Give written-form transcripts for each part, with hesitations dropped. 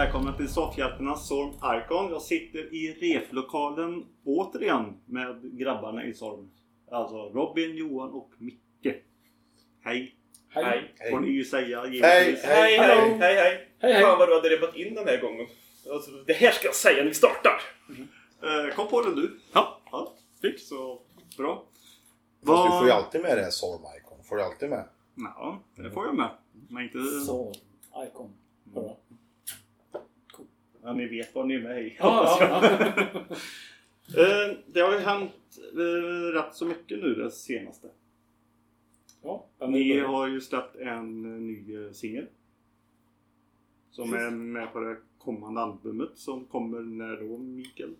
Välkommen till Soffhjältarnas Sorm Icon. Jag sitter i reflokalen återigen med grabbarna i Sorm. Alltså Robin, Johan och Micke. Hej. Hej. Får ni ju säga. Hej. Fan vad du hade repat in den här gången. Alltså, det här ska jag säga när vi startar. Kom på det du. Ja. Fick så bra. Fast du får ju alltid med det Sorm Icon. Får du alltid med? Ja, det får jag med. Men inte... Sorm Icon. Bra. Cool. Ja, ni vet vad ni är med i. Ja. Det har ju hänt rätt så mycket nu det senaste. Ja, Ni har ju släppt en ny singel. Som är med på det kommande albumet som kommer när då, Mikael?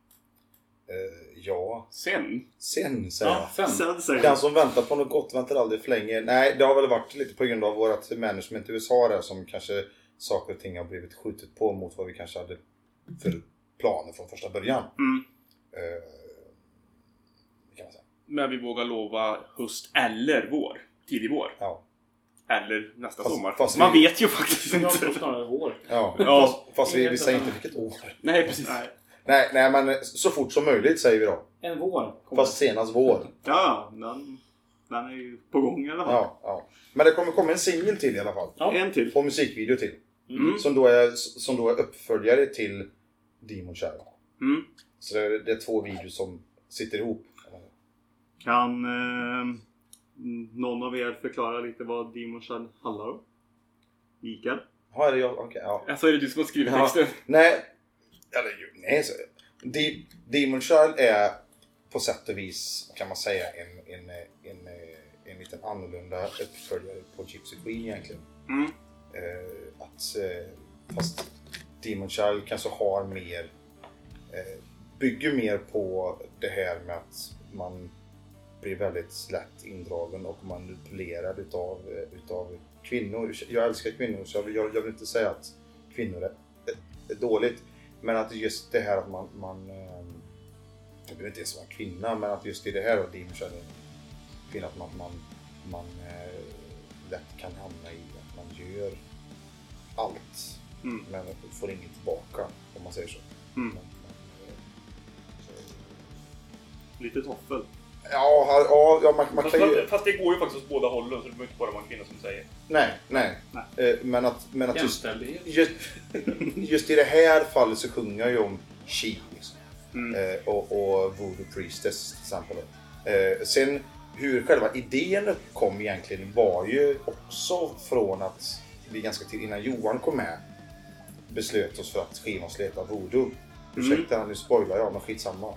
Ja. Sen Säger jag. Sen säger Den som väntar på något gott väntar aldrig för länge. Nej, det har väl varit lite på grund av vårt management i USA där som kanske saker och ting har blivit skjutit på mot vad vi kanske hade för planer från första början. Kan man säga. Men vi vågar lova höst eller vår. Tidig vår. Ja. Eller nästa sommar. Fast man vi- vet ju faktiskt Jag inte. tror snarare vår. Ja. Fast vi säger inte vilket år. Nej, precis. Nej, men så fort som möjligt säger vi då. En vår. Kommer. Fast senast vår. Ja, den är ju på gång i alla fall. Ja. Men det kommer komma en singel till i alla fall. Ja. En till. Och musikvideo till. Mm. Som då är uppföljare till Demon Child. Mm. Så det är två videos som sitter ihop. Kan någon av er förklara lite vad Demon Child handlar om? Mikael? Ja, är det jag? Okej, ja. Alltså är det du som har skrivit Ja. texten? Nej, så Demon Child är på sätt och vis kan man säga en liten annorlunda uppföljare på Gypsy Queen egentligen. Mm. Fast Demon Child kanske har mer bygger mer på det här med att man blir väldigt lätt indragen och manipulerad utav kvinnor. Jag älskar kvinnor så jag vill inte säga att kvinnor är dåligt. Men att just det här att man jag vill inte ens vara en kvinna, men att just i det här och Demon Child är att man lätt kan hamna i att man gör allt men får inget tillbaka om man säger så. Lite toffel. Ja, man kan ju... Fast det går ju faktiskt åt båda hållen så det behöver inte bara vara en kvinna som säger. Nej. Men att Jämställdhet. just i det här fallet så sjunger jag ju om She liksom. Och Voodoo Priestess till exempel. Sen hur själva idén uppkom egentligen var ju också från att vi ganska tid innan Johan kom med beslöt oss för att skivan skulle heta Voodoo. Ursäkta, nu spoilar jag, men skitsamma.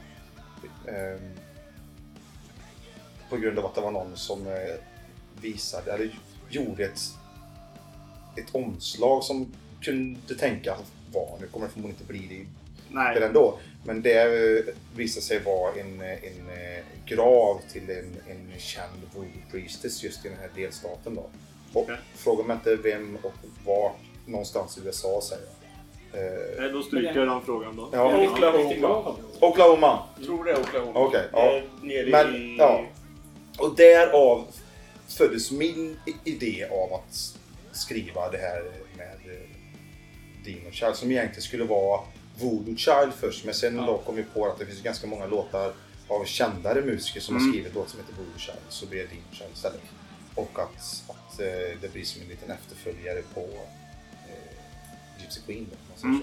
På grund av att det var någon som visade eller gjorde ett omslag som kunde tänka var, nu kommer det förmodligen inte bli det ändå, men det visade sig vara en grav till en känd voodoo priestess just i den här delstaten då. Och frågar man inte vem och var någonstans i USA säger jag. Då stryker jag den frågan då. Ja. Oklahoma. Tror det är Oklahoma. Okej, ja. Men, ja. Och därav föddes min idé av att skriva det här med Demon Child som egentligen skulle vara Voodoo Child först, men sen då kom vi på att det finns ganska många låtar av kändare musiker som har skrivit låt som heter Voodoo Child, så blir det Demon Child istället. Och att det blir som en liten efterföljare på Gypsy Queen då,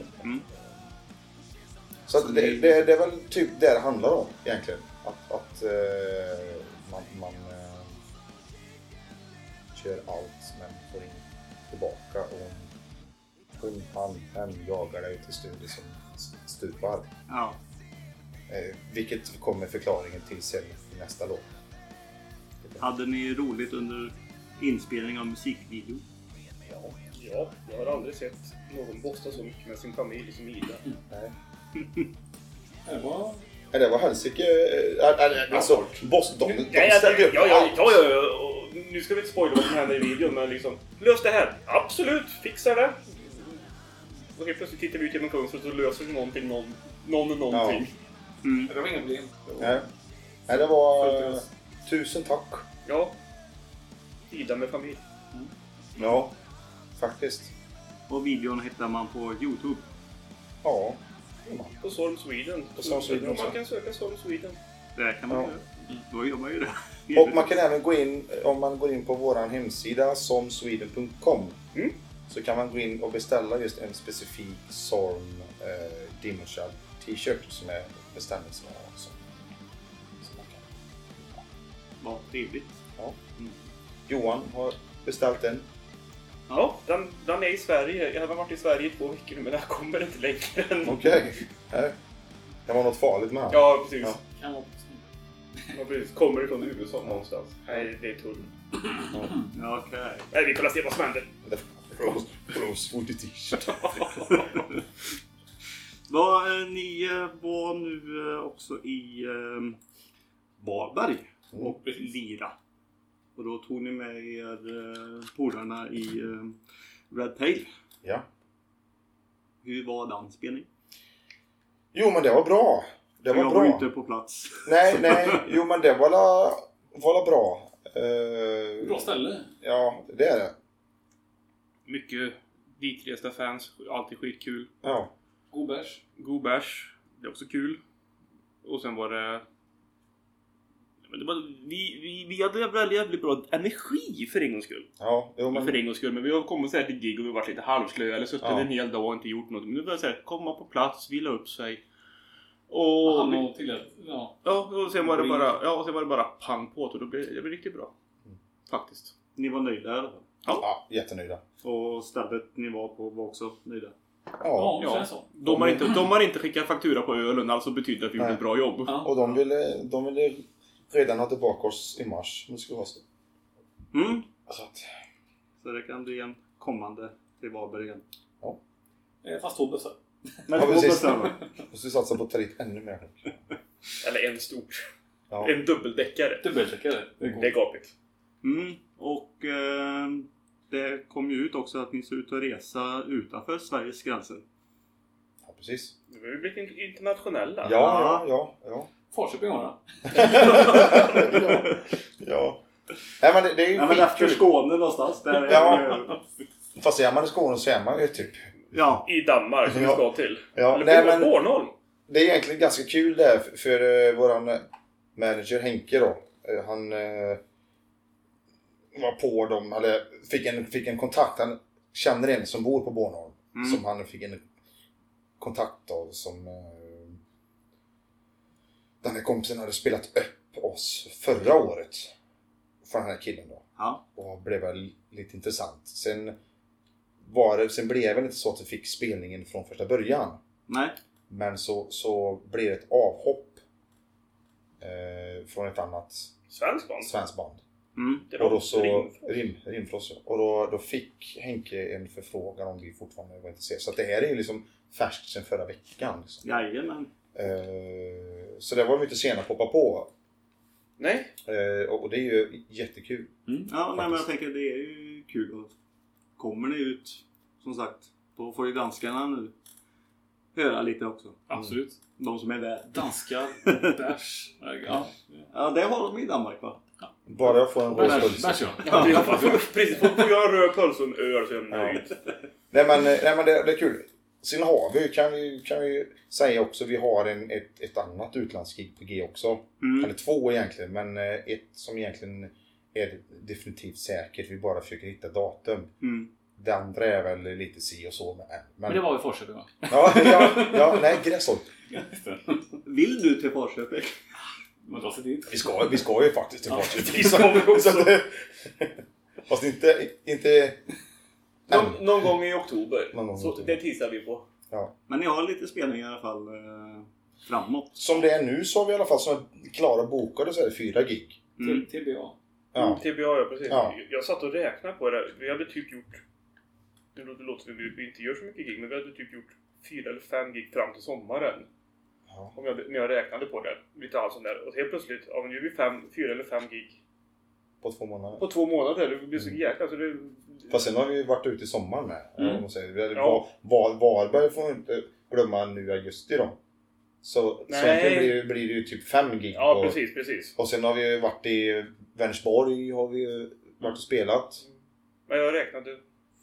så att det är väl typ det handlar om egentligen. Att man kör allt men får in tillbaka och han jagar dig till studier som stupar. Ja. Vilket kommer förklaringen till sen i nästa låt. Hade ni roligt under inspelning av musikvideo? Ja, jag har aldrig sett någon bossa så mycket med sin familj som Ida. Nej. Det var Det var helsike... Alltså, boss... Nu ska vi inte spoila vad som händer i videon, men liksom... Lös det här! Absolut! Fixar det! Och helt plötsligt tittar vi ut genom fönstret och löser någonting, någonting. Det var ingen problem. Nej, det var... Tusen tack. Ja. Ida med familj. Ja, faktiskt. Och videon hittar man på YouTube. Ja. På Storm Sweden. På Storm Sweden också. Man kan söka Storm Sweden. Där kan man Ja. göra. Då gör man ju det. Och man kan även gå in, om man går in på våran hemsida somsweden.com, så kan man gå in och beställa just en specifik Storm Demon Child t-shirt som är beställningsvara också. Så man kan. Vad trevligt. Ja. Johan har beställt en. Ja, den är i Sverige. Jag har varit i Sverige i 2 veckor nu, men den kommer inte längre än... Okej. Det var något farligt med den. Ja, precis. Ja. Kan vara Ja, precis. Kommer ifrån USA någonstans. Nej, det är tull. Okej. Nej, vi kollar se vad som händer. Rosewood t-shirt. Ni var nu också i Varberg och lira. Och då tog ni med er polarna i Red Tail. Ja. Hur var den spelningen? Jo, men det var bra. Det var jag bra. var inte på plats. Nej. Jo, men det var bra. bra ställe. Ja, det är det. Mycket ditresta fans. Alltid skitkul. Ja. God bärs. God bärs. Det är också kul. Och sen var det... Vi hade jävligt bra energi för en gångs skull. Ja, jo, men... För en gångs skull. Men vi har kommit så här till gig och vi har varit lite halvslöa. Eller suttit en hel dag och inte gjort något. Men nu var det så här, komma på plats, vila upp sig. Och... och sen var det bara... Ja, och sen var det bara pang på. Och då blev det riktigt bra. Faktiskt. Ni var nöjda i alla fall. Ja, jättenöjda. Och stället ni var på var också nöjda. Ja. Ja, känns så. De har inte skickat faktura på ölen. Alltså betyder att vi gjorde ett bra jobb. Ja. Och de ville redan ha tillbaka oss i mars. Men det skulle vara så. Så det kan bli en kommande till Varberg igen. Ja. Fast 2 bussar. Men Ja, två precis. bestämmer. Måste vi satsa på att ta dit ännu mer. Eller en stort. Ja. En dubbeldäckare. Dubbelcheckare. Det är gapigt. Och det kom ju ut också att ni ser ut att resa utanför Sveriges gränser. Ja, precis. Vi har blivit internationella. Ja. Falköping har Ja. Nej, men det är ju Ja, men efter skitkul. Skåne någonstans. Där Ja. Fast är man i Skåne så är man ju typ... Ja. I Danmark som vi ska till. Ja, Eller nej, men Bornholm. det är egentligen ganska kul där för våran manager Henke då. Han var på dem, eller fick en kontakt. Han känner en som bor på Bornholm. Som han fick en kontakt av som den här kompisen hade spelat upp oss förra året. För den här killen då. Ja. Och blev väl lite intressant. Sen blev det inte så att vi fick spelningen från första början. Nej. Men så blev det ett avhopp från ett annat svenskt band. Och då så Rimfrost. Och då fick Henke en förfrågan om vi fortfarande var intresserade. Så att det här är ju liksom färskt sedan förra veckan. Liksom. Jajamän. Så det var vi inte sena på att hoppa på. Nej. Och det är ju jättekul. Ja, nej, men jag tänker det är ju kul. Och kommer ni ut, som sagt, då får ju danskarna nu höra lite också. Absolut. De som är där. Danska bärs. Ja, det har de i Danmark, va? Bara jag får en Bärs, Ja, precis. Får jag en röd pölse och en öl så är jag nöjd. Nej men det är kul. Sen har vi, kan vi säga också, vi har ett annat utlandsgig på G också. Eller 2 egentligen, men ett som egentligen är definitivt säkert. Vi bara försöker hitta datum. Det andra är väl lite si och så. Men det var i Falköping, va? Nej, Gräsholt. Vill du till Falköping? Man drar sig dit. Vi ska ju faktiskt till Falköping. Vi ska vi också. Fast inte någon gång i oktober. Någon gång i Så oktober. det tissar vi på. Ja. Men ni har lite spelningar i alla fall framåt. Som det är nu så har vi i alla fall som klara bokade så är det 4 gig. Till TBA. Ja. TBA, ja precis. Ja. Jag satt och räknade på det. Vi hade typ gjort... Det låter som vi inte gör så mycket gig. Men vi hade typ gjort 4 eller 5 gig fram till sommaren. Ja. När jag räknade på det. Lite allt sånt där. Och helt plötsligt, nu gör vi 4 eller 5 gig. På 2 månader. På 2 månader. Det blir så jäkla. Så det... Fast sen har vi varit ute i sommar med. Ja. Varberg får inte glömma nu i augusti då. Så egentligen blir det ju typ 5 gig. Ja, precis. Och sen har vi varit i Vänersborg har vi varit och spelat. Men jag räknade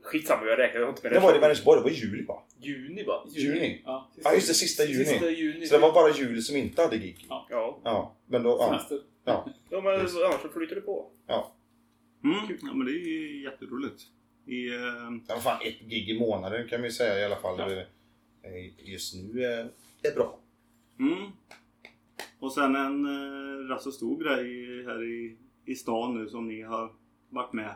Skitsamma, jag räknar inte med det. Det var i Vänersborg, det var juli va? Juni va? Juni? Ja, Just det, sista juni. Sista juni. Så det var bara juli som inte hade gig. Ja. Men då... Semester. Ja. Ja, men annars så flyter det på. Ja. Ja, men det är ju jätteroligt. Det var fan ett gig i månaden kan vi säga i alla fall. Ja. Just nu är bra. Och sen en rätt så stor grej här i stan nu som ni har varit med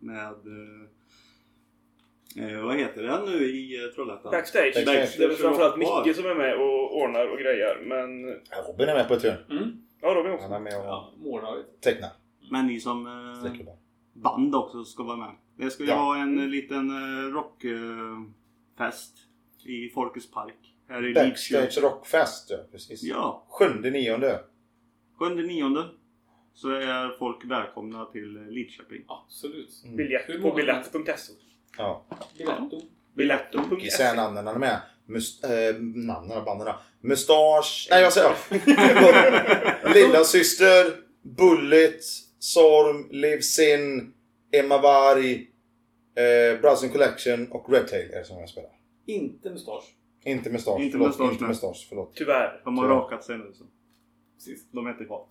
vad heter det nu i Trollhättan? Backstage. Det är väl framförallt Micke som är med och ordnar och grejer. Men... Robin är med på ett hörn. Ja, Robin också. Han är med och målar tecknar. Men ni som band också ska vara med. Det ska ju vara en liten rockfest i Folkets park. Här i Backstage rockfest, ja, precis. Ja. 7/9. 7/9 så är folk välkomna till Lidköping. Absolut. Biljett på biljett.se. Ja. Biletto.se. Vi säger namnen han är med. Namnen av banden. Mustasch. Nej, jag säger. Lilla syster, Bullet, Sorm, Live Sin, Emma Varg, Browsing Collection och Red Tail är det som jag spelar. Inte Mustasch. Inte Mustasch. Inte Mustasch, förlåt. Tyvärr. De har rakat sig nu så. Precis. De är inte kvar.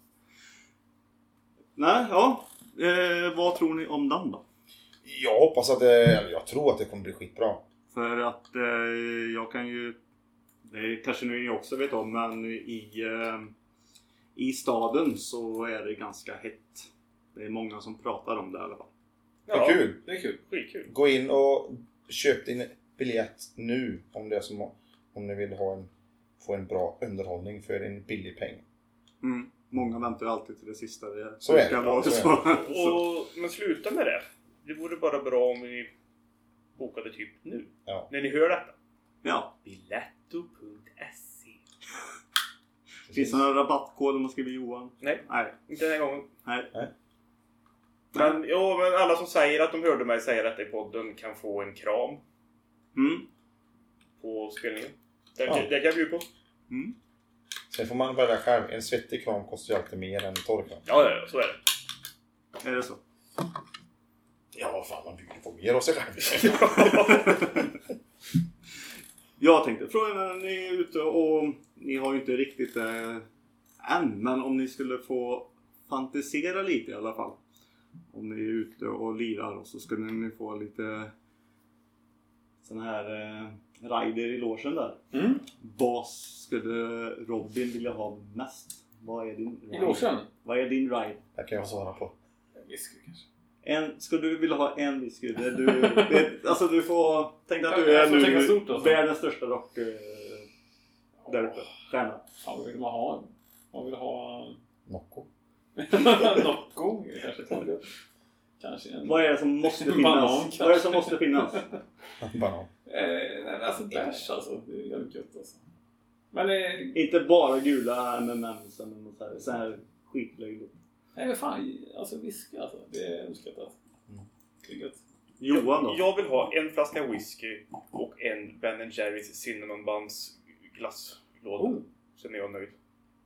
Nej, ja. Vad tror ni om den då? Jag hoppas att jag tror att det kommer bli skitbra. För att jag kan ju... Det kanske ni också vet om, men i staden så är det ganska hett. Det är många som pratar om det i alla fall. Ja, det är kul. Det är kul. Skitkul. Gå in och köp din biljett nu om det är som om ni vill få en bra underhållning för en billig peng. Många väntar alltid till det sista. Så är det. Men sluta med det. Det vore bara bra om vi bokade typ nu. Ja. När ni hör detta. Ja. Biletto.se. Finns det några rabattkod om man skriver Johan? Nej. Inte den här gången. Nej. Men alla som säger att de hörde mig säga detta i podden kan få en kram. På spelningen. Det kan jag bjuda på. Sen får man välja själv. En svettig kram kostar ju alltid mer än en torr kram. Ja, så är det. Är det så? Ja, fan man bjuder på mer av sig själv. Jag tänkte fråga när ni är ute och ni har ju inte riktigt än. Men om ni skulle få fantisera lite i alla fall. Om ni är ute och lirar och så skulle ni få lite sån här rider i logen där. Vad skulle Robin vilja ha mest? Vad är din ride? I logen? Vad är din ride? Det kan jag svara på. Whisky kanske. Skulle du vilja ha en whisky? Alltså du får... Tänk att du är nu stort, alltså. Världens största rock där uppe. Stjärna. Ja, vad vill man ha? Man vill ha... Nocco. Nocco kanske en... Vad är det som måste finnas? Banan, Vad är det som måste finnas? Banan. Alltså bärs alltså. Det är jävligt gött alltså. Men Inte bara gula M&M's eller så här skitlöjligt. nej men fan, alltså whisky alltså. Det är uppskattat. Det är gött. Johan då? Jag vill ha en flaska whisky och en Ben & Jerry's Cinnamon Buns glasslåda. Sen är jag nöjd.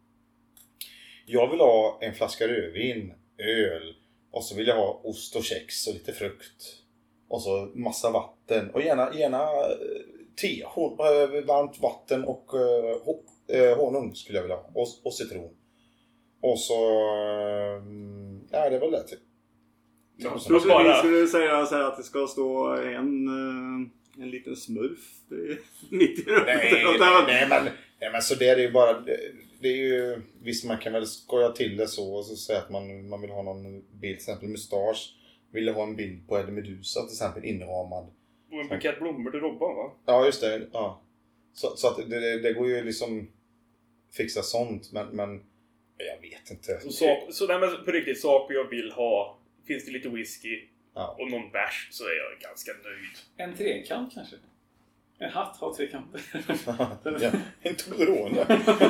Jag vill ha en flaska rödvin, öl och så vill jag ha ost och kex och lite frukt. Och så massa vatten och gärna te, varmt vatten och honung skulle jag vilja ha. Och citron. Och så... ja, det är väl det typ. Jag trodde ni skulle säga så här att det ska stå en liten smurf mitt i rummet. Nej, men så det är ju bara... Det är ju... Visst, man kan väl skoja till det så och så säga att man vill ha någon bild, till exempel mustasch. Vill ha en bild på Eddie Medusa till exempel inramad. Och en bukett blommor till Robban, va? Ja, just det. Ja. Så att det går ju liksom fixa sånt, men jag vet inte. Så nej, men på riktigt, saker jag vill ha. Finns det lite whisky och någon bärs så är jag ganska nöjd. En trekant kanske? En hatt har tre kanter. Ja, en Toblerone.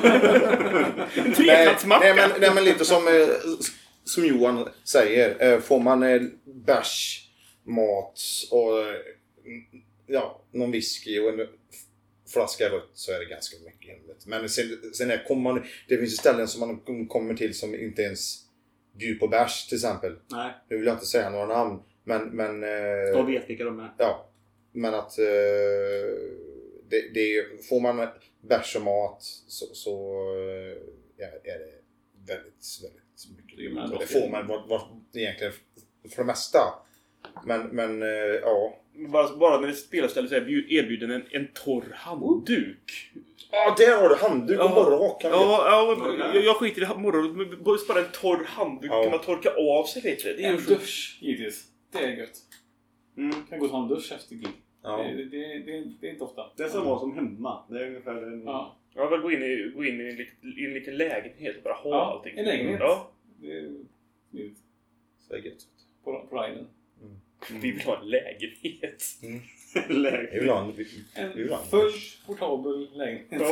En trekantsmacka. Nej, men lite som Johan säger. Får man bärs, mat och någon whisky och en flaska rött så är det ganska mycket hemligt. Men sen det finns ju ställen som man kommer till som inte ens bjuder på bärs till exempel. Nej. Nu vill jag inte säga några namn. Men de vet vilka de är. Ja. Men att får man bärs och mat så är det väldigt, väldigt mycket. Det får man egentligen för det mesta. Men ja. Bara när det spelarstället så erbjuder en torr handduk. Ja, där har du handduk och morgonrock. Jag skiter i morgonrock. Bara en torr handduk kan man torka av sig lite. Det är en dusch, givetvis. Det är gött. Kan gå och ta en dusch efter gig. Ja. Det är inte ofta. Det är som hemma. Det är ungefär det. Ja. Jag vill gå in i en liten lägenhet och bara ha allting. En lägenhet. Ja. Det är smidigt. Så är det gött. På Riden. Vi vill ha en lägenhet. En full portabel lägenhet.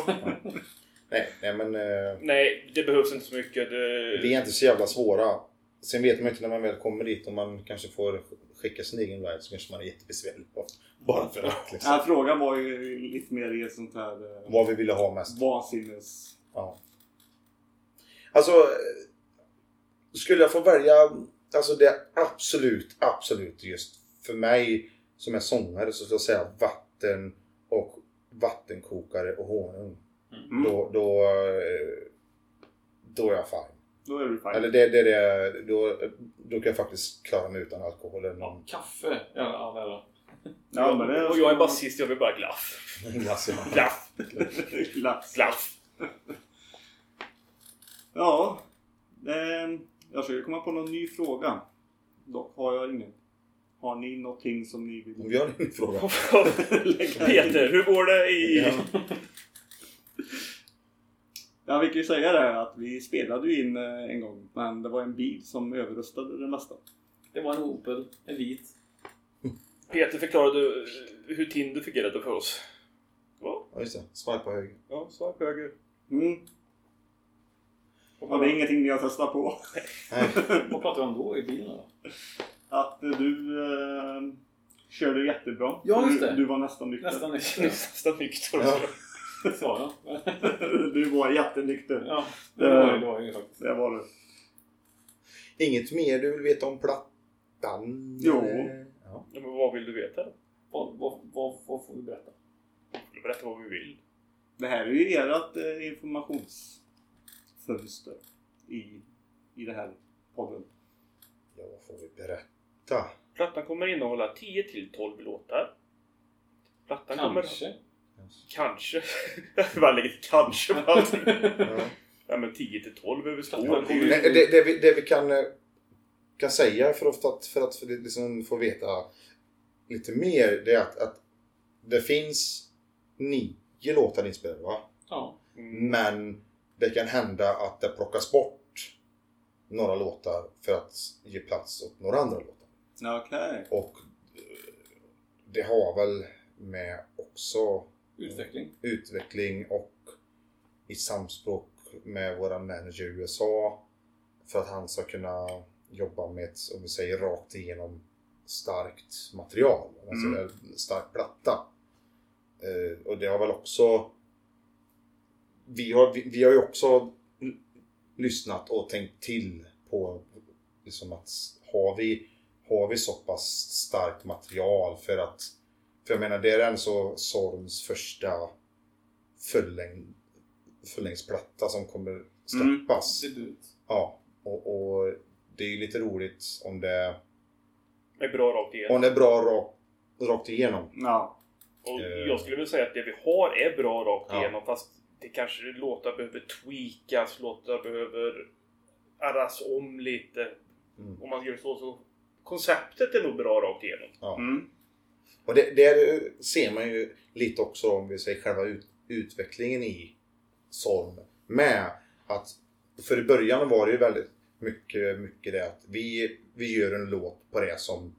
Nej, det behövs inte så mycket. Vi är inte så jävla svåra. Sen vet man inte när man väl kommer dit om man kanske får skicka sin egen ride så kanske man är jättebesvärlig på. Bara för att liksom. Frågan var ju lite mer i sånt här vad vi ville ha mest. Vansinnes. Ja. Alltså skulle jag få välja, alltså det absolut just för mig som är sångare så ska jag säga vatten och vattenkokare och honung. Då är jag fine. Då är du fine. Eller då kan jag faktiskt klara mig utan alkohol eller någon. Kaffe. Ja, men det är och jag är basist, jag vill bara glass. Glass. Ja. Jag ska komma på någon ny fråga. Dock har jag ingen. Har ni någonting som ni vill? Vi har en fråga. Peter, hur går det i... Ja, vi kan ju säga det att vi spelade ju in en gång. Men det var en bil som överröstade det mesta. Det var en Opel, en vit. Peter förklarade hur Tinder fungerade för oss. Ja, just det. Swipe höger. Ja, swipe höger. Och det är ingenting ni har testat på. Vad pratar vi om då i bilen då? Att du körde jättebra. Ja, just det. Du var nästan nykter. Nästan nykter. Ja. Så, Du var jättenykter. Ja, det var ju faktiskt. Det var du. Inget mer du vill veta om plattan? Jo. Ja, men vad vill du veta? Vad får du berätta? Berätta vad vi vill. Det här är ju ert informationsfönster i det här podden. Ja, vad får vi berätta? Plattan kommer innehålla 10-12 låtar. Plattan Kanske. Bara lägger kanske på allting. Ja, men 10-12 över skål. Det vi kan säga för att liksom få veta lite mer, det är att det finns 9 låtar inspelade, va? Ja. Men det kan hända att det plockas bort några låtar för att ge plats åt några andra låtar. Okej. Och det har väl med också utveckling och i samspråk med våran manager i USA för att han ska kunna jobba med ett, om vi säger, rakt igenom starkt material, alltså stark platta. Och det har väl också vi har ju också lyssnat och tänkt till på liksom att har vi så pass starkt material för jag menar det är en så Sorms första fullängdsplatta som kommer släppas. Ja, och det är ju lite roligt om det är bra rakt igenom. Om det är bra rakt igenom. Ja. Och jag skulle vilja säga att det vi har är bra rakt igenom, fast det kanske låtar behöver tweakas, låtar behöver arras om lite. Om man gör så konceptet är nog bra rakt igenom. Ja. Och det ser man ju lite också om vi säger själva utvecklingen i Sorm. Med att för i början var det ju väldigt mycket det att vi gör en låt på det som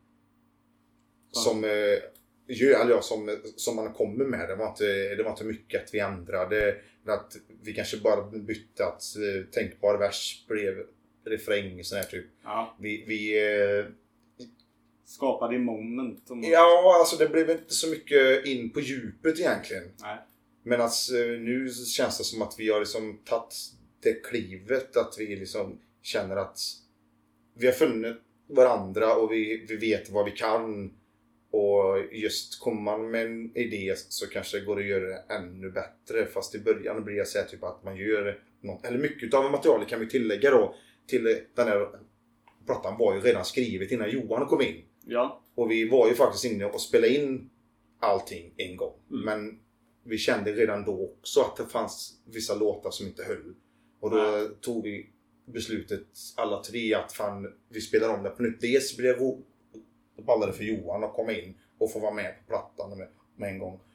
man kommer med. Det var inte mycket att vi ändrade. Att vi kanske bara bytte att tänkbar vers blev refräng sån här typ. Ja. Vi skapade i moment. Ja, alltså det blev inte så mycket in på djupet egentligen. Nej. Men alltså, nu känns det som att vi har liksom tagit det klivet att vi liksom känner att vi har funnit varandra och vi vet vad vi kan Och just kommer man med en idé så kanske det går att göra det ännu bättre. Fast i början blir jag säga typ att man gör något. Eller mycket av materialet kan vi tillägga då. Till den här plattan var ju redan skrivet innan Johan kom in. Ja. Och vi var ju faktiskt inne och spelade in allting en gång. Men vi kände redan då också att det fanns vissa låtar som inte höll. Och då tog vi beslutet alla tre att vi spelar om det på nytt. Dels blev det ballade för Johan att komma in och få vara med på plattan med en gång.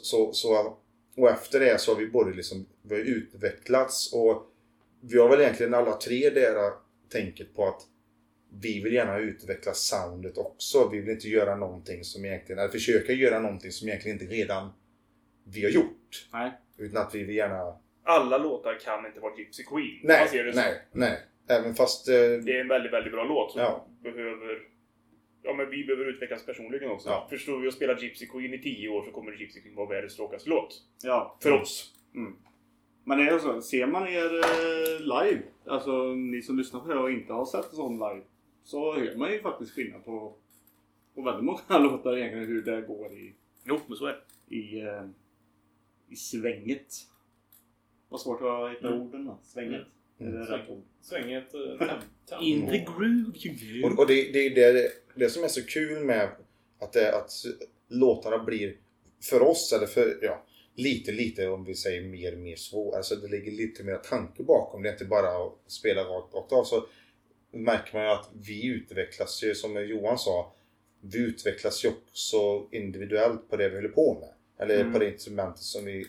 Och efter det så har vi både liksom, vi har utvecklats och vi har väl egentligen alla tre där tänket på att vi vill gärna utveckla soundet också. Vi vill inte göra någonting som egentligen, eller försöka göra någonting som egentligen inte redan vi har gjort. Nej. Utan att vi vill gärna... Alla låtar kan inte vara Gypsy Queen. Nej. Även fast... Det är en väldigt, väldigt bra låt som behöver... Ja, men vi behöver utvecklas personligen också. Ja. Förstår vi att spela Gypsy Queen i 10 år så kommer Gypsy Queen vara världens tråkigaste låt. Ja. För oss. Mm. Men det är så, ser man er live, alltså ni som lyssnar på det och inte har sett en sån live, så hör man ju faktiskt skillnad på väldigt många låtar egentligen hur det går i... Jo, men så är det. I svänget. Vad svårt att hitta orden då. Svänget. Är det rätt ord? Svänget. In the groove you och det är det som är så kul med att låtarna blir för oss, eller för lite om vi säger mer svår. Alltså det ligger lite mer tanke bakom. Det är inte bara att spela rakt av. Så märker man ju att vi utvecklas ju, som Johan sa, vi utvecklas ju också individuellt på det vi håller på med. Eller på det instrumentet som vi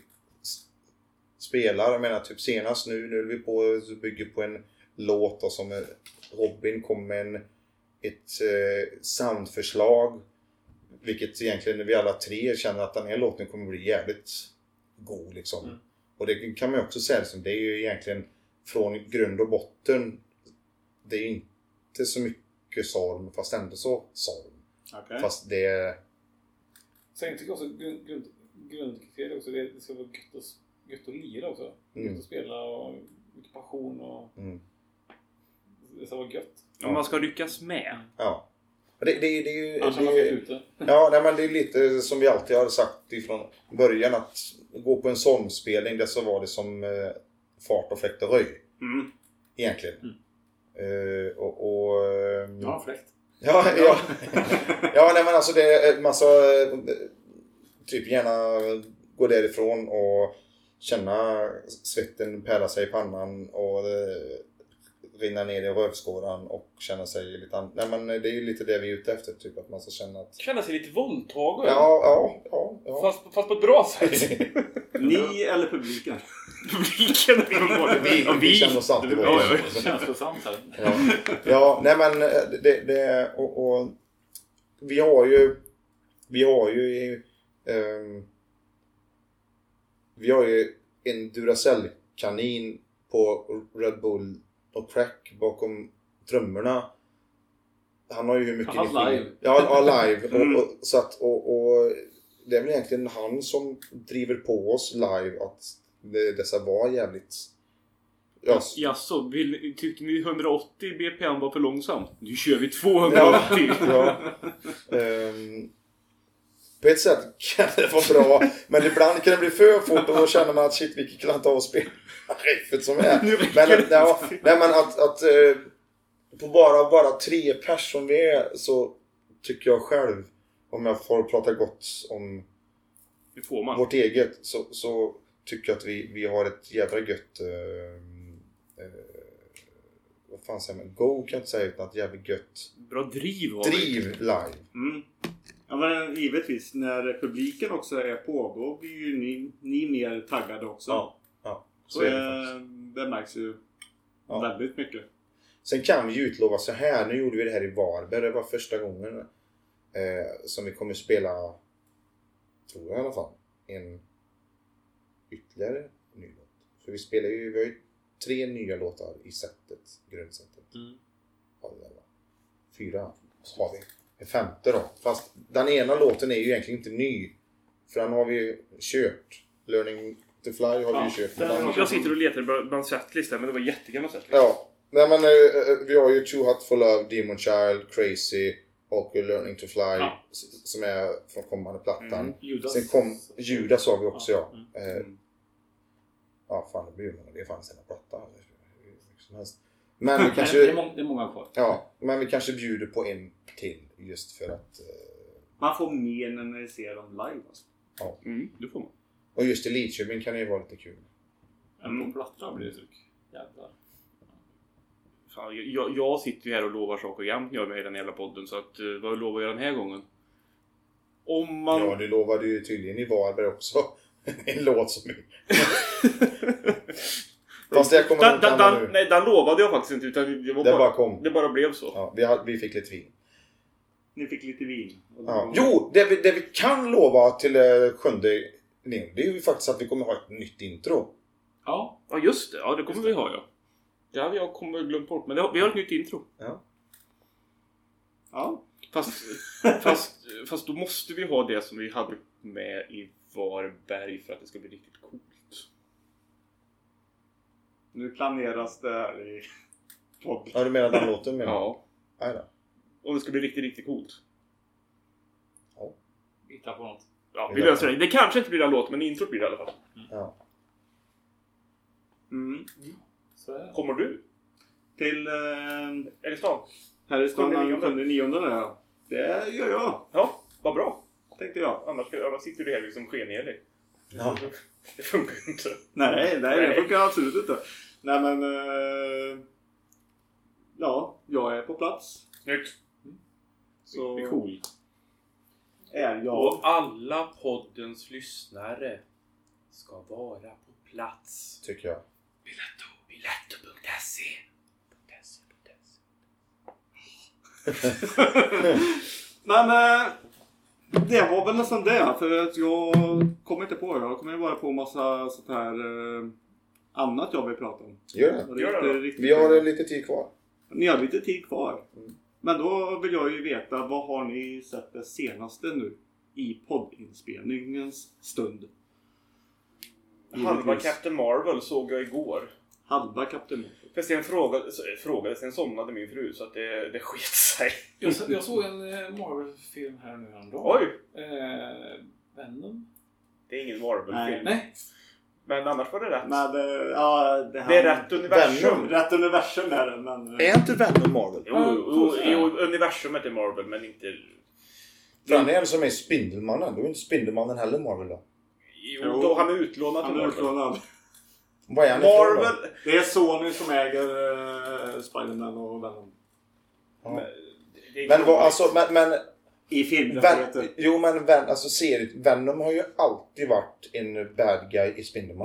spelar. Jag menar typ senast nu är vi på bygger på en låt och som Robin kom med ett soundförslag, vilket egentligen vi alla tre känner att den här låten kommer bli jävligt god liksom. Och det kan man ju också säga liksom, det är ju egentligen från grund och botten, det är ju inte så mycket Sorm fast ändå så Sorm. Okay. Fast det är... Sen tycker jag också grundkriteriet också, det ska vara gött att lira också. Gött att spela och mycket passion och det ska vara gött. Om man ska lyckas med. Ja. Det är ju... Annars är man fel ute. Ja, nej, men det är lite som vi alltid har sagt ifrån början, att gå på en sångspelning, det så var det som fart och fläkt och röj. Egentligen. Ja, fläkt. Ja, nej, men alltså man ska typ gärna gå därifrån och känna svetten pärla sig i pannan och rinna ner i rövskåran och känna sig lite nej, men det är ju lite det vi är ute efter, typ att man ska känna sig lite våldtagen. Ja. Fast på ett bra sätt. Ni eller publiken? Vi känner oss alltid känslosamt här. Ja, nej men det och vi har ju en Duracell-kanin på Red Bull och Crack bakom trummorna. Han har ju hur mycket live. Ja, live. Och det är väl egentligen han som driver på oss live att dessa var jävligt... Jaså, tyckte ni 180 BPM var för långsamt? Nu kör vi 280. På ett sätt kan det vara bra, men ibland kan det bli för fort och då känner man att shit, vi kan inte av att spela riffet som är. Men att på bara 3 pers som vi är, så tycker jag själv, om jag får prata gott om vårt eget, så tycker jag att vi har ett jävla gött vad fan säger man? Go kan jag inte säga, utan ett jävligt gött bra driv live. Ja, men givetvis när publiken också är på, då blir ju ni mer taggade också. Ja. Så det märks ju väldigt mycket. Sen kan vi ju utlova så här. Nu gjorde vi det här i Varberg. Det var första gången som vi kommer spela, tror jag i alla fall, en ytterligare ny låt. För vi har ju 3 nya låtar i grundsättet. Ja, 4 har vi. En 5:e då. Fast den ena låten är ju egentligen inte ny. För den har vi kört. Learning to Fly har vi ju kört. Jag sitter och letar bland setlistan, men det var jättegamla setlistan. Ja. Nej, men vi har ju Too Hot for Love, Demon Child, Crazy, och Learning to Fly som är från kommande plattan. Sen kom Judas har vi också fan det blir det fanns en platta som helst. Men vi kanske det är många kvar. Ja, men vi kanske bjuder på en till just för att man får mer när ni ser dem live alltså. Ja, det får man. Och just i Lidköping kan det ju vara lite kul. En på platta blir det tryck. Jävlar. Fan, jag sitter ju här och lovar saker jämt när jag är med i den jävla podden. Så att, vad lovar jag den här gången? Om man... Ja, du lovade ju tydligen i Varberg också. En låt som... Fast jag kommer nej, den lovade jag faktiskt inte. Utan det bara kom. Det bara blev så. Ja, vi fick lite vin. Ni fick lite vin. Ja. Jo, det vi kan lova till 7:e det är ju faktiskt att vi kommer ha ett nytt intro. Ja, just det. Ja, det kommer vi ha, ja. Det hade jag glömt bort. Men vi har ett nytt intro. Ja. Fast då måste vi ha det som vi hade med i Varberg för att det ska bli riktigt coolt. Nu planeras det här i podden. Ja, du menar den låten med? Ja. Nej. Och det ska bli riktigt, riktigt coolt. Ja. Hitta på något. Ja, vi löser det. Det kanske inte blir en låt, men introt blir det i alla fall. Ja. Så är det. Kommer du? Till Eriksdal? här i stan den 9:e där. Det gör jag. Ja, vad bra. Tänkte jag. Annars sitter du här liksom skenhelig. Ja. Det funkar inte. Nej, det funkar absolut inte. Nej men... jag är på plats. Snyggt. Så det är cool. Är jag. Och alla poddens lyssnare ska vara på plats. Tycker jag. Biletto.se. Men det var väl nästan det. För att jag kommer inte på det. Jag kommer bara på massa sånt här annat jag vill prata om. Gör det. Riktigt Vi har lite tid kvar. Ni har lite tid kvar. Men då vill jag ju veta, vad har ni sett det senaste nu i poddinspelningens stund? Halva Captain Marvel såg jag igår. Halva Captain Marvel. Fast jag frågade, sen somnade min fru så att det sket sig. Jag såg en Marvel-film här nu häromdagen. Oj! Venom? Det är ingen Marvel-film. Nej. Men annars var det rätt. Men, det är rätt universum. Venom. Rätt universum är det, men... Är inte Venom Marvel? Jo, universumet är Marvel, men inte... Han är en som är Spindelmannen. Då är inte Spindelmannen heller Marvel då. Jo, då han är utlånad till Marvel. Vad är han Marvel? Det är Sony som äger Spider-Man och Venom. Ja. Men vad, alltså, men i filmrättigheter. Alltså serien Venom har ju alltid varit en bad guy i Spindelman.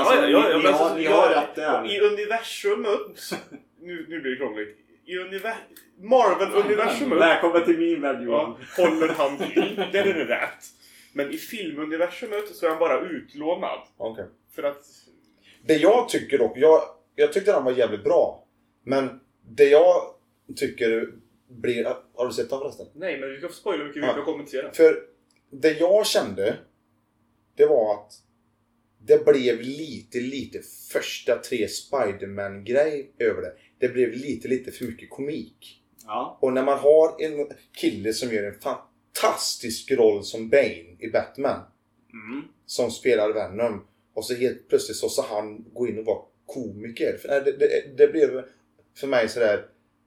Vi har rätt där. I universumet... nu blir det krångligt. I Marvel-universumet... Välkommen till min värld, Johan. Håller han till. Det är rätt. Men i filmuniversumet så är han bara utlånad. Okej. För att... Det jag tycker dock... Jag tyckte han var jävligt bra. Men det jag tycker blir... Har du sett den förresten? Nej, men vi ska spoila mycket vi kan kommentera. För det jag kände... Det var att... Det blev lite första 3 Spider-Man-grej över det. Det blev lite för mycket komik. Ja. Och när man har en kille som gör en fantastisk roll som Bane i Batman. Som spelar Venom. Och så helt plötsligt så ska han gå in och vara komiker. Det blev för mig sådär...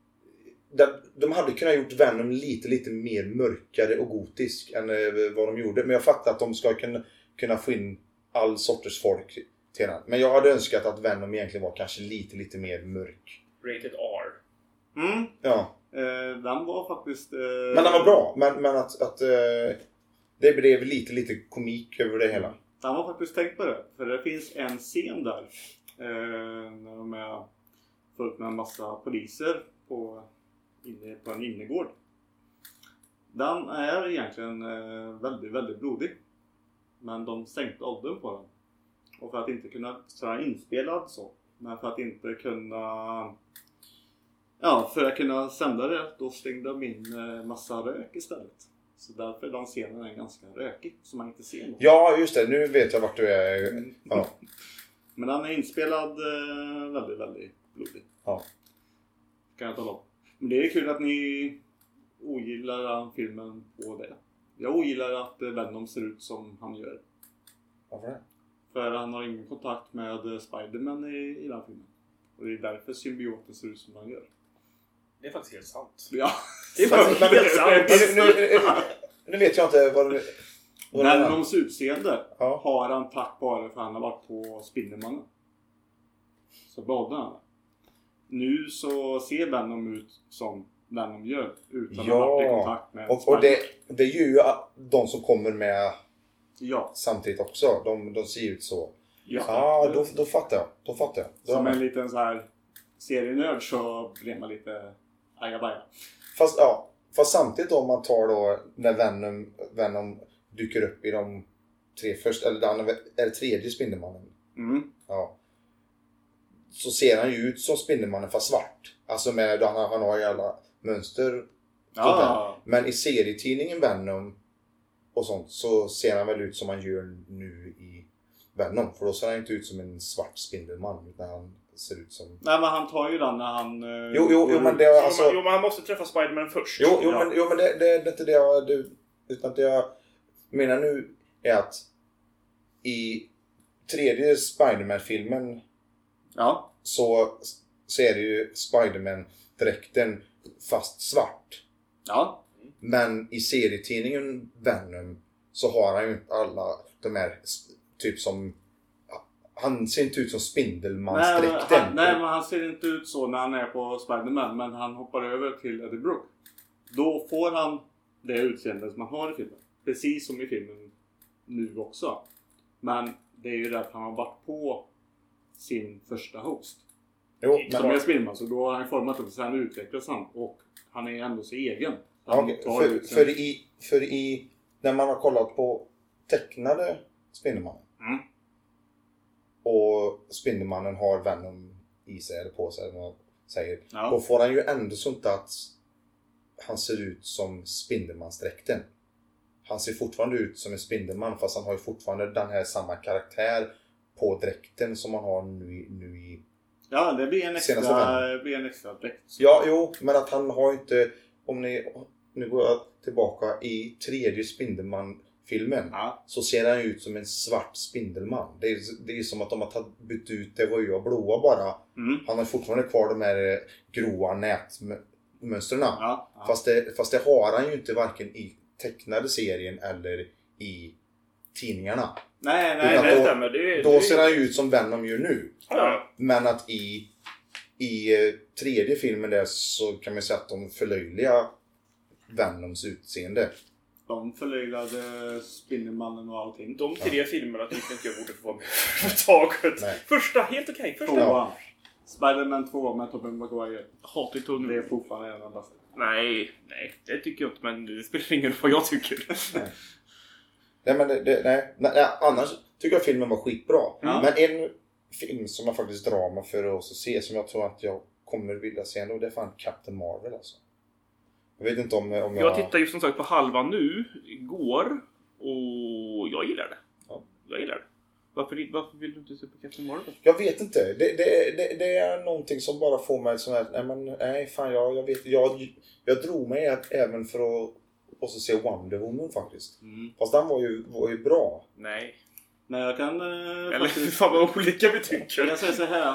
De hade kunnat gjort Venom lite mer mörkare och gotisk än vad de gjorde. Men jag fattar att de ska kunna få in all sorters folk till den. Men jag hade önskat att Venom egentligen var kanske lite mer mörk. Rated R. Ja. Den var faktiskt... Men den var bra. Men att det blev lite komik över det hela. Den har faktiskt tänkt på det. För det finns en scen där. När de är fullt med en massa poliser på en innergård. Den är egentligen väldigt blodig. Men de sänkte åldern på den. Och för att inte kunna köra inspelad så. Men för att inte kunna... Ja, för att kunna sända det, då stängde de in massa rök istället. Så därför den scenen är ganska rökig, så man inte ser något. Ja, just det. Nu vet jag vart du är. Ja. Men den är inspelad väldigt blodig. Ja. Kan jag tala om. Men det är kul att ni ogillar han filmen på det. Jag ogillar att Venom ser ut som han gör. Varför det? För han har ingen kontakt med Spider-Man i den filmen. Och det är därför symbioten ser ut som han gör. Det är faktiskt helt sant. Ja. Det är faktiskt helt sant. Nu vet jag inte vad Venoms utseende Ja. har han tack vare för han har varit på Spindelmannen. Så behållde han det. Nu så ser Venom ut som Venom gör utan att ha varit i kontakt med och det är ju de som kommer med Ja. samtidigt också. De ser ut så. Ja. Då fattar jag. Då Som en liten så här serienörd så blir man lite ajabaja. Fast samtidigt om man tar då när Venom dyker upp i de 3 första, eller är det 3:e Spindelmannen. Mm. Ja. Så ser han ju ut som Spindelmannen fast svart. Alltså med han har ju alla mönster. Ja. Men i serietidningen Venom och sånt så ser han väl ut som han gör nu i Venom. För då ser han inte ut som en svart Spindelman utan han ser ut som... Nej, men han tar ju den när han... Jo, men det är alltså... Jo, men han måste träffa Spider-Man först. Jo, men det är inte det utan det jag menar nu är att i 3:e Spider-Man-filmen så är det ju Spider-Man-dräkten fast svart. Ja. Men i serietidningen Venom så har han ju inte alla de här typ som... Han ser inte ut som Spindelmansdräkten. Nej, men han ser inte ut så när han är på Spider-Man. Men han hoppar över till Eddie Brock. Då får han det utseendet som man har i filmen. Precis som i filmen nu också. Men det är ju det att han har varit på sin första host. Jo, som är Spindelman. Så då har han format upp. Sen utvecklas han. Och han är ändå så egen. För i när man har kollat på tecknade Spindelmannen. Mm. Och Spindelmannen har Venom i sig eller på sig eller vad man säger. Ja. Då får han ju ändå så inte att han ser ut som Spindelmansdräkten. Han ser fortfarande ut som en Spindelman fast han har ju fortfarande den här samma karaktär på dräkten som man har nu i... Ja, det blir en extra dräkt. Ja, jo, men att han har inte... Om ni... Nu går jag tillbaka i 3:e Spindelman-filmen. Ja. Så ser han ut som en svart Spindelman. Det är som att de har bytt ut det röda och blåa bara. Mm. Han har fortfarande kvar de här gråa nätmönstren. Ja. Fast det har han ju inte varken i tecknade serien eller i tidningarna. Nej, det stämmer. Då ser han ju ut som Venom gör nu. Ja. Men att i 3:e filmen där så kan man säga att de förlöjligar Venoms utseende. De förlöjligade Spindelmannen och allting. De 3 filmerna tycker inte jag borde få vara med överhuvudtaget. Första, helt okej. Första. Spider-Man 2 med Tobey Maguire. Hatar Tony. Det är fortfarande en av de bästa. Nej, det tycker jag inte. Men det spelar ingen roll vad jag tycker. Nej, men nej, annars tycker jag filmen var skitbra. Ja. Men en film som jag faktiskt drar mig för att se, som jag tror att jag kommer vilja se ändå, det är fan Captain Marvel alltså. Jag vet inte om jag tittar just som sagt på halva nu, igår, och jag gillar det. Ja. Jag gillar det. Varför vill du inte se på Captain Marvel? Jag vet inte. Det är någonting som bara får mig sån här, nej fan jag vet. Jag drog mig även för att också se Wonder Woman faktiskt. Mm. Fast den var ju bra. Nej. Nej, jag kan eller fan vad olika vi tycker. Jag säger så här,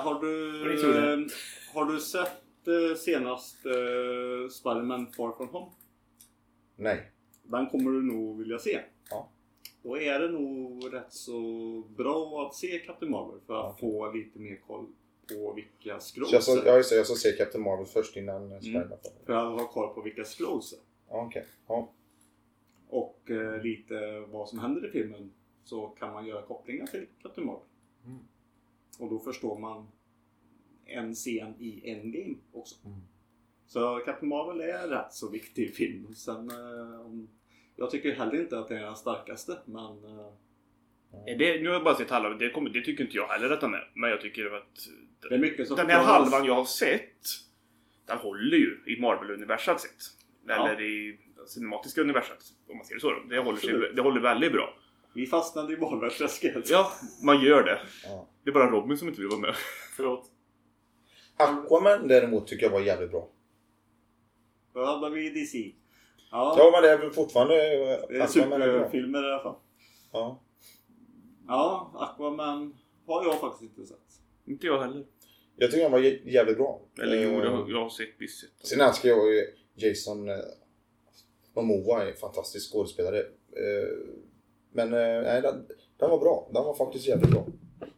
har du sett senast Spider-Man Far From Home? Nej. Den kommer du nog vilja se. Ja. Då är det nog rätt så bra att se Captain Marvel för att få lite mer koll på vilka scrolls. Jag ska se Captain Marvel först innan Spider-Man. För att ha koll på vilka scrolls. Ja, okej. Ja. Och lite vad som händer i filmen, så kan man göra kopplingar till Captain Marvel. Mm. Och då förstår man en scen i Endgame också. Mm. Så Captain Marvel är rätt så viktig i filmen. Sen, jag tycker heller inte att det är den starkaste, men... Nu har jag bara sett halva, det tycker inte jag heller att den är. Men jag tycker att det är mycket som den här halvan jag har sett, den håller ju i Marvel-universat sett. Eller i cinematiska universat, om man ser det så. Det håller väldigt bra. Vi fastnade i Marvel-träsket. Ja, man gör det. Ja. Det är bara Robin som inte vill vara med. Förlåt. Aquaman däremot tycker jag var jävligt bra. Då hade vi DC. Ja, men det är väl fortfarande... Det är superfilmer i alla fall. Ja. Ja, Aquaman har jag faktiskt inte sett. Inte jag heller. Jag tycker han var jävligt bra. Eller jag har sett visst. Sen älskar jag ju Jason Momoa, är en fantastisk skådespelare. Men nej, den var bra. Den var faktiskt jävligt bra.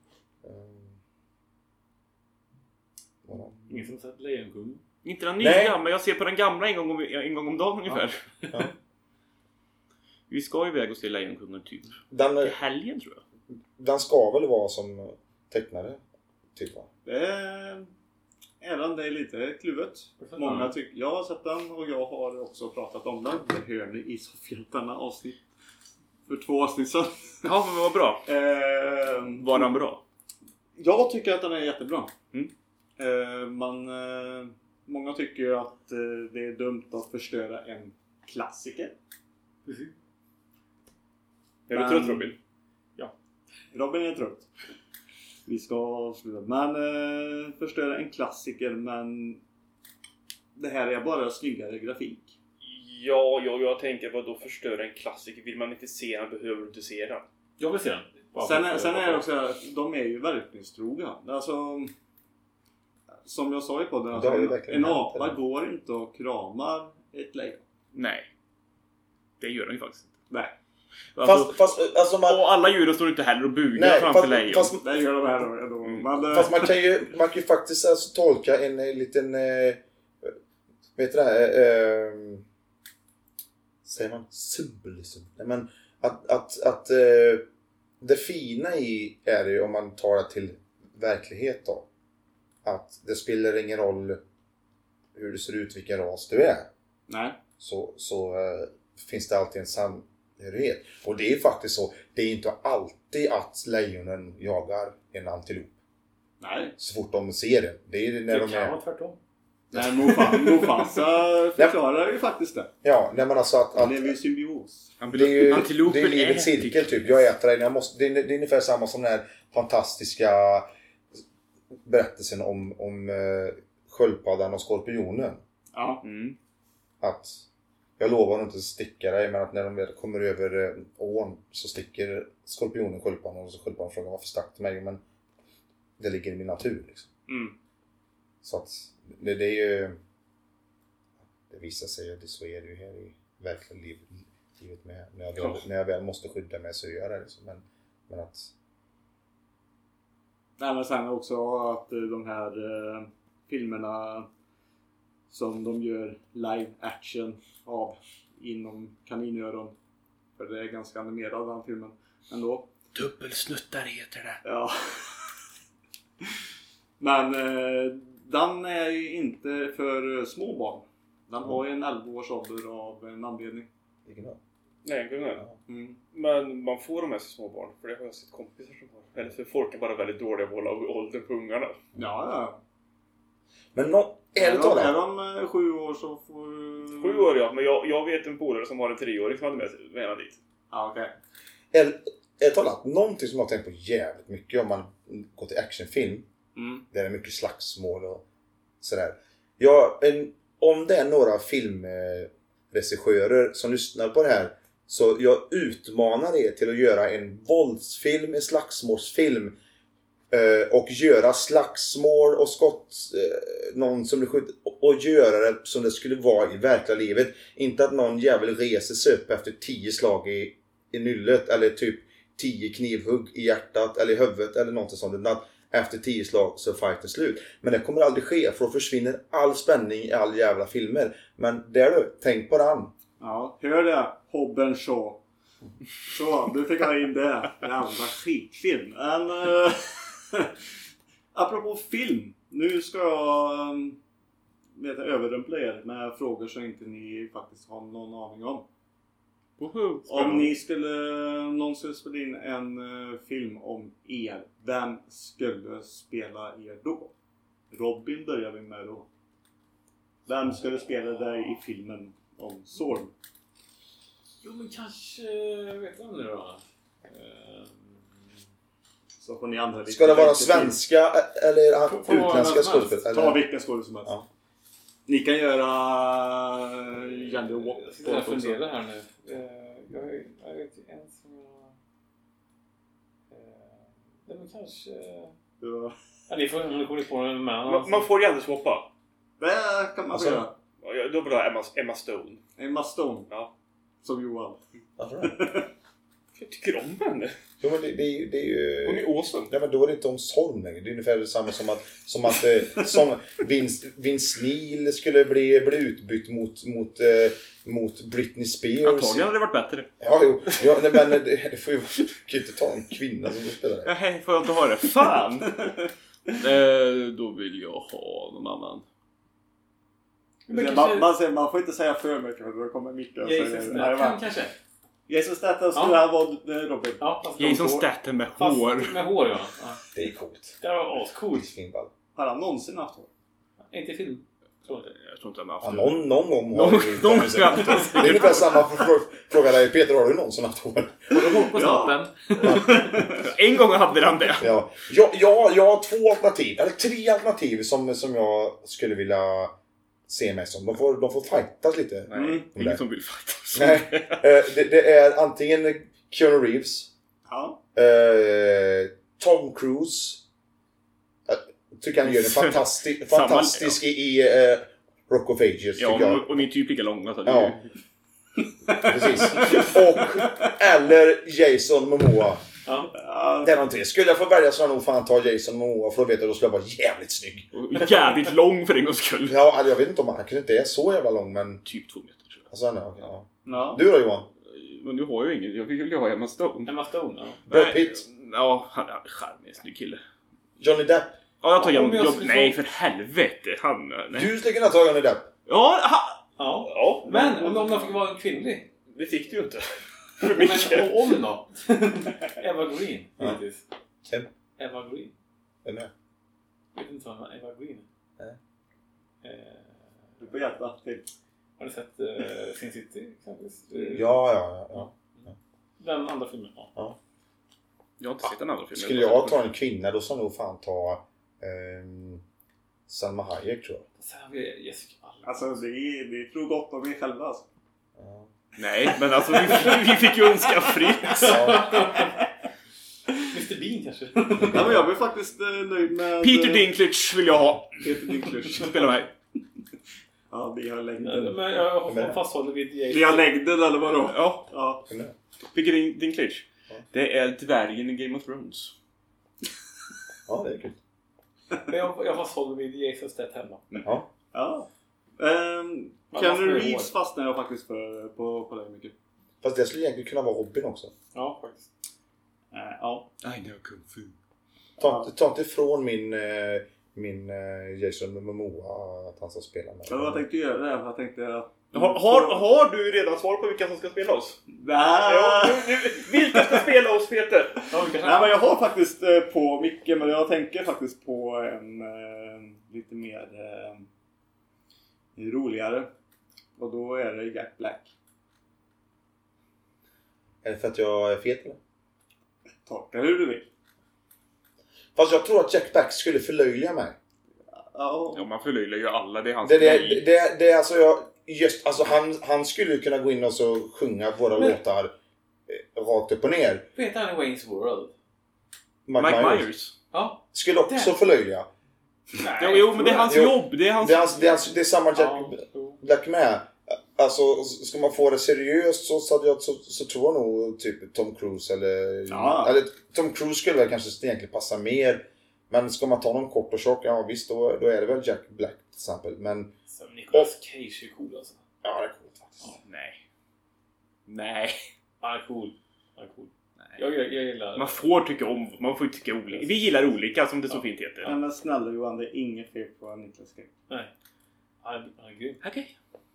Ingen som sett Lejonkungen? Inte den nya, men jag ser på den gamla en gång om dagen ungefär. Ja. Vi ska iväg och se Lejonkungen typ. Den, till helgen tror jag. Den ska väl vara som tecknare typ, va? Även det är lite kluvet. Många tycker, jag har sett den och jag har också pratat om den. Det hör ni i Soffhjältarna avsnitt. För 2 avsnitt sedan. Ja, men vad bra. Var den bra? Jag tycker att den är jättebra. Många tycker ju att det är dumt att förstöra en klassiker. Precis. Är du trött, Robin? Ja. Robin är trött. Vi ska avsluta. Men förstöra en klassiker, men det här är bara snyggare grafik. Ja, jag tänker vad då förstöra en klassiker. Vill man inte se den, behöver du inte se den. Jag vill se den. Sen är det också att de är ju verkningstrogna. Alltså, som jag sa i podden, alltså, en apa går inte och kramar ett lejon. Nej. Det gör den ju faktiskt inte. Nej. Fast alltså och alla djur står inte heller och bugar framför lejon. Det gör de här då. Fast man kan ju faktiskt alltså tolka en liten vet du det säger man symbolism. Men att det fina i är ju om man tar det till verklighet då. Att det spelar ingen roll hur det ser ut, vilken ras du är. Nej. Så finns det alltid en samhörighet. Och det är faktiskt så. Det är inte alltid att lejonen jagar en antilop. Nej. Så fort de ser det. Det är när de är... tvärtom. Nej, Mufasa förklarar ju faktiskt det. Ja, nej men alltså att det är ju symbios. Det är livets cirkel typ. Jag äter dig, det är ungefär samma som den här fantastiska berättelsen om sköldpaddan och skorpionen. Ja. Att jag lovar att inte sticka dig, men att när de väl kommer över ån så sticker skorpionen sköldpaddan och så sköldpaddan frågar varför stack till mig, men det ligger i min natur liksom. Så att det är ju, det visar sig att det så är det ju här i verkliga livet med. När jag väl måste skydda mig så gör jag det liksom. Men att... Nej, men sen också att de här filmerna som de gör live action av inom kaninöron. För det är ganska animerad den filmen ändå. Dubbelsnuttar heter det. Ja. Men den är ju inte för små barn. Den har ju en 11-års ålder av en anledning. Nej, men man får de här små barn. För det har jag sett kompisar som har. Eller för folk är bara väldigt dåliga på att hålla åldern på ungarna. Ja. Men är de 7 år så får... 7 år, ja. Men jag vet en polare som har en 3-åring som hade med henne dit. Ja, okej. Någonting som jag har tänkt på jävligt mycket om man går till actionfilm. Där det är mycket slagsmål och sådär. Om det är några filmregissörer som lyssnar på det här, så jag utmanar er till att göra en våldsfilm, en slagsmålsfilm, och göra slagsmål och skott, någon som blir skjuten, och göra det som det skulle vara i verkliga livet. Inte att någon jävel reser sig upp efter 10 slag i nyllet, eller typ 10 knivhugg i hjärtat eller i huvudet eller något sånt. Att efter 10 slag så är fighten slut. Men det kommer aldrig ske, för då försvinner all spänning i all jävla filmer. Men där du, tänk på den. Ja, hör det, Hobben Shaw. Så, du fick ha in det. Jävla skitfilm. Apropå film. Nu ska jag överrumpla er med frågor som inte ni faktiskt har någon aning om. Om någon skulle spela in en film om er, vem skulle spela er då? Robin börjar vi med då. Vem skulle spela dig i filmen om Zorn? Jo, men kanske... vet jag nu då. Så får ni andra lite. Ska det vara svenska eller utländska skådespelare? Ta vilken skådespelare som helst. Ja. Ni kan göra gender walk. Jag funderar här nu. Jag vet inte ens om jag... men kanske... Ja. Ja, ni får komma på en man. Man får gender swappa. Det kan man göra. Ja, då vill jag Emma Stone. Emma Stone. Ja. Som Johan. Jag tycker om henne. Jo, men det är ju... Hon är awesome. Ja, men då är det inte om Sorm längre. Det är ungefär samma som att Vince Neil skulle bli utbytt mot Britney Spears. Antagligen hade det varit bättre. Ja, nej, men det får ju inte ta en kvinna som spelar det. Ja, hej, får jag inte ha det? Fan! Då vill jag ha någon annan. Man får inte säga för mycket för då kommer Micke och säger kanske. Jason Statham skulle här vara Robin. Ja, Jason Statham med hår. Med hår, ja. Det är coolt. Det var ascoolt. Har han någonsin haft hår? Inte i film. Jag tror inte han har haft hår. Någon gång har det. Det är ungefär samma fråga dig. Peter, har du någonsin haft hår? Har du hår på snoppen? En gång hade han det. Ja. Jag har 2 alternativ. Eller 3 alternativ som jag skulle vilja se mest om. De får fightas lite. Nej, ingen som vill fightas. Nej, det är antingen Keanu Reeves. Ja. Tom Cruise. Jag tycker han gör en fantastisk i Rock of Ages. Ja, och ni är typ lika långa. Så ja. Precis. Eller Jason Momoa. Ja. Det är någonting. Skulle jag få välja så nog fan ta Jason Momoa, för då vet jag då skulle jag vara jävligt snygg. Och jävligt lång för en gångs skull. Ja, jag vet inte om han kanske inte är så jävla lång, men typ 2 meter tror jag. Alltså, nej, okay, ja. Ja. Du då, Johan? Men du har ju ingen. Jag vill ju ha Emma Stone. Emma Stone, ja. Brad Pitt. Ja, han är charmig, snygg kille. Johnny Depp. Ja, jag tar Johnny. Nej, för helvete. Nej. Du skulle kunna ta Johnny Depp. Ja. Men om man fick vara en kvinnlig. Det fick du ju inte. Men om då? Eva Green. Vem? Eva Green. Vem är? Jag vet inte vad Eva Green är. Du får hjälpa till. Har du sett Sin City exempelvis? Ja. Den andra filmen? Ja. Jag har inte sett den andra filmen. Skulle jag ta en kvinna då så nog fan ta Salma Hayek, tror jag. Sen har vi Jessica Alba. Alltså vi tror gott om vi själva alltså. Ja. Nej, men alltså vi fick ju önska fritt. Ja. Mr. Bean kanske? Ja, men jag blir faktiskt nöjd med... Peter Dinklage vill jag ha. Peter Dinklage. Spela mig. Ja, vi har längden. Men jag fasthåller vid Jason. Vi har längden eller vadå? Ja. Peter Dinklage. Det är dvärgen i Game of Thrones. Ja, det är kul. Men jag fasthåller vid Jason Statham. Ja. Keanu Reeves fastnar jag faktiskt på det mycket. Fast det skulle egentligen kunna vara Robin också. Ja, faktiskt. Ja. I know kung fu. Ta inte ifrån min Jason Momoa att han ska spela med. Jag tänkte göra det. Jag tänkte att... Har du redan svar på vilka som ska spela oss? Nej. Vilka ska spela oss, Peter? Nej, men jag har faktiskt på mycket, men jag tänker faktiskt på en lite mer roligare. Och då är det Jack Black. Är det för att jag är fet eller? Tolka hur du vill. Fast jag tror att Jack Black skulle förlöjliga mig. Ja, man förlöjligar ju alla. Det är hans det är alltså han skulle kunna gå in och så sjunga våra låtar rakt upp och ner. Vet han i Wayne's World? Mike Myers. Ja. Skulle också förlöjliga. Jo, men det är hans jobb. Det är samma Jack Black med. Alltså, ska man få det seriöst så tror jag nog typ Tom Cruise eller Tom Cruise skulle väl kanske egentligen passa mer. Men ska man ta någon kort och tjock, ja visst, då är det väl Jack Black till exempel. Men så Nicolas Cage är cool alltså. Ja, det är coolt faktiskt. Nej. Han är cool. Jag gillar... Man får tycka olika. Vi gillar olika, som det så fint heter. Men snälla Johan, det är inget fel på Nicolas Cage. Nej. Han är grym. Okej.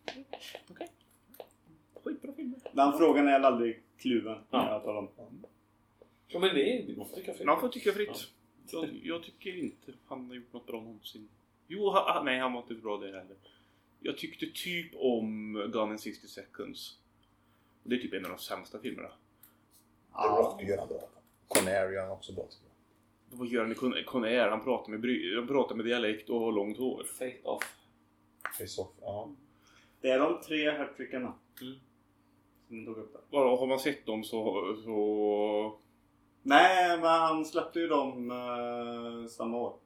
Skitbra filmer. Den frågan är aldrig kluven. Ja, men man får tycka fritt. Man får tycka fritt. Ja. Jag tycker inte han har gjort något bra någonsin. Jo, nej, han var inte bra det heller. Jag tyckte typ om Gone in 60 Seconds. Det är typ en av de sämsta filmerna. The Rock gör han bra. Conair gör han också bra. Vad gör han i Conair? Han pratar med dialekt och har långt hår. Face Off. Face-off, ja. Det är de 3 hattrickarna. Som tog upp det. Har man sett dem så... Nej, men han släppte ju dem samma år.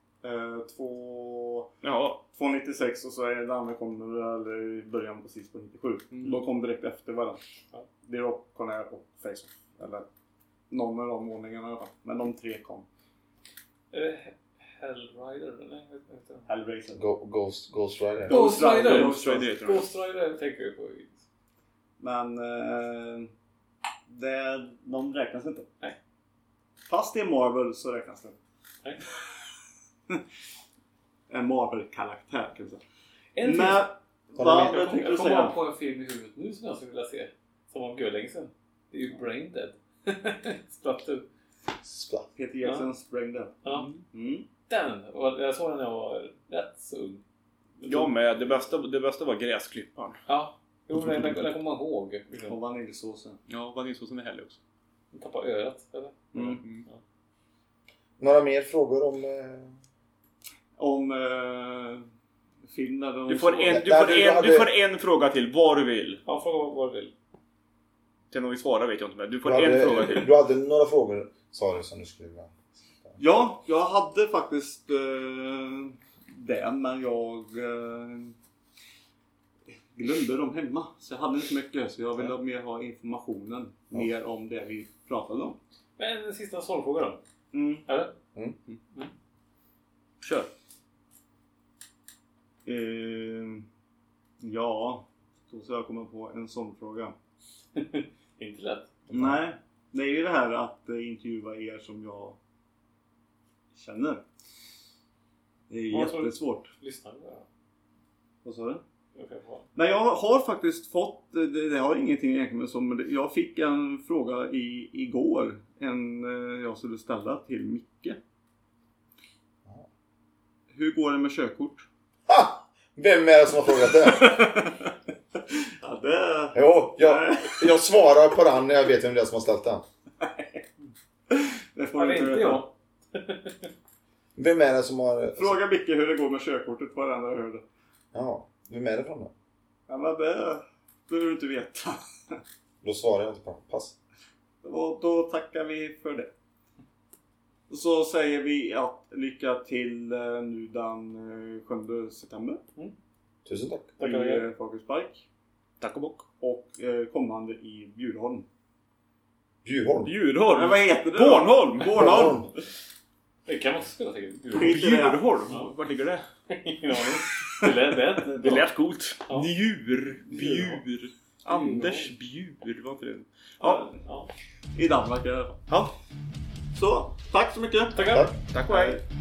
296 och så är det andra kom eller i början precis på 97. De kom direkt efter varandra. Det är Rock, Conair och Face-off. Eller någon av de ordningarna i alla fall. Men de 3 kom. Är det Hellrider? Nej, Hellraiser. Ghost Rider. Ghost Rider! Ghost Rider tänker jag på. Men de räknas inte. Nej. Fast det är Marvel så räknas det. Nej. En Marvel-karaktär kan jag säga. En men jag kommer på en film i huvudet nu som jag skulle vilja se. Som var länge sedan. Det är ju Brain Dead. Splatter. Peter Jacksons Brain Dead. Ja. Den. Och jag såg den när jag var rätt så ung. Jag med. Det bästa var gräsklipparen. Ja. Jo, den kommer man ihåg. Och vaniljsåsen. Ja, vaniljsåsen är härlig också. Den tappar örat, eller? Ja. Några mer frågor om filmen? Du får en fråga till, vad du vill. Ja, fråga vad du vill. Sen om vi svarar vet jag inte, men du får en fråga till. Du hade några frågor, sa du, som du skulle vilja. Ja, jag hade faktiskt det, men jag glömde dem hemma. Så jag hade inte mycket, så jag ville mer ha informationen mer om det vi pratade om. Men en sista sålfråga då. Eller? Kör. Ja, så jag kommer på en sån fråga. Inte lätt. Nej, det är ju det här att intervjua er som jag känner. Det är jättesvårt. Lyssna nu. Vad sa du? Okay, Nej, jag har faktiskt fått, det har ingenting egentligen med så, men jag fick en fråga igår. Jag skulle ställa till Micke. Hur går det med körkort? Ha! Vem är det som har frågat det? Ja, det... Jo, jag svarar på den när jag vet vem det är som har ställt den. Det får du inte jag. Vem är det som har... Fråga Micke hur det går med körkortet på den jag hörde. Ja, vem är det från då? Ja, men det behöver du inte veta. Då svarar jag inte på. Pass. Och då tackar vi för det. Så säger vi att lycka till nu den 7 september. Tusen tack. I Fagerspark. Tack och bock. Och kommande i Bjurholm. Bjurholm? Men vad heter det? Bornholm. Det kan man spela till. Bjurholm? Var ligger det? Ingen aning. Det lät coolt. Ja. Bjur. Anders Bjur, var inte det? Ja. I Danmark i alla fall. Ja. Så, tack så mycket. Tackar. Tack och hej.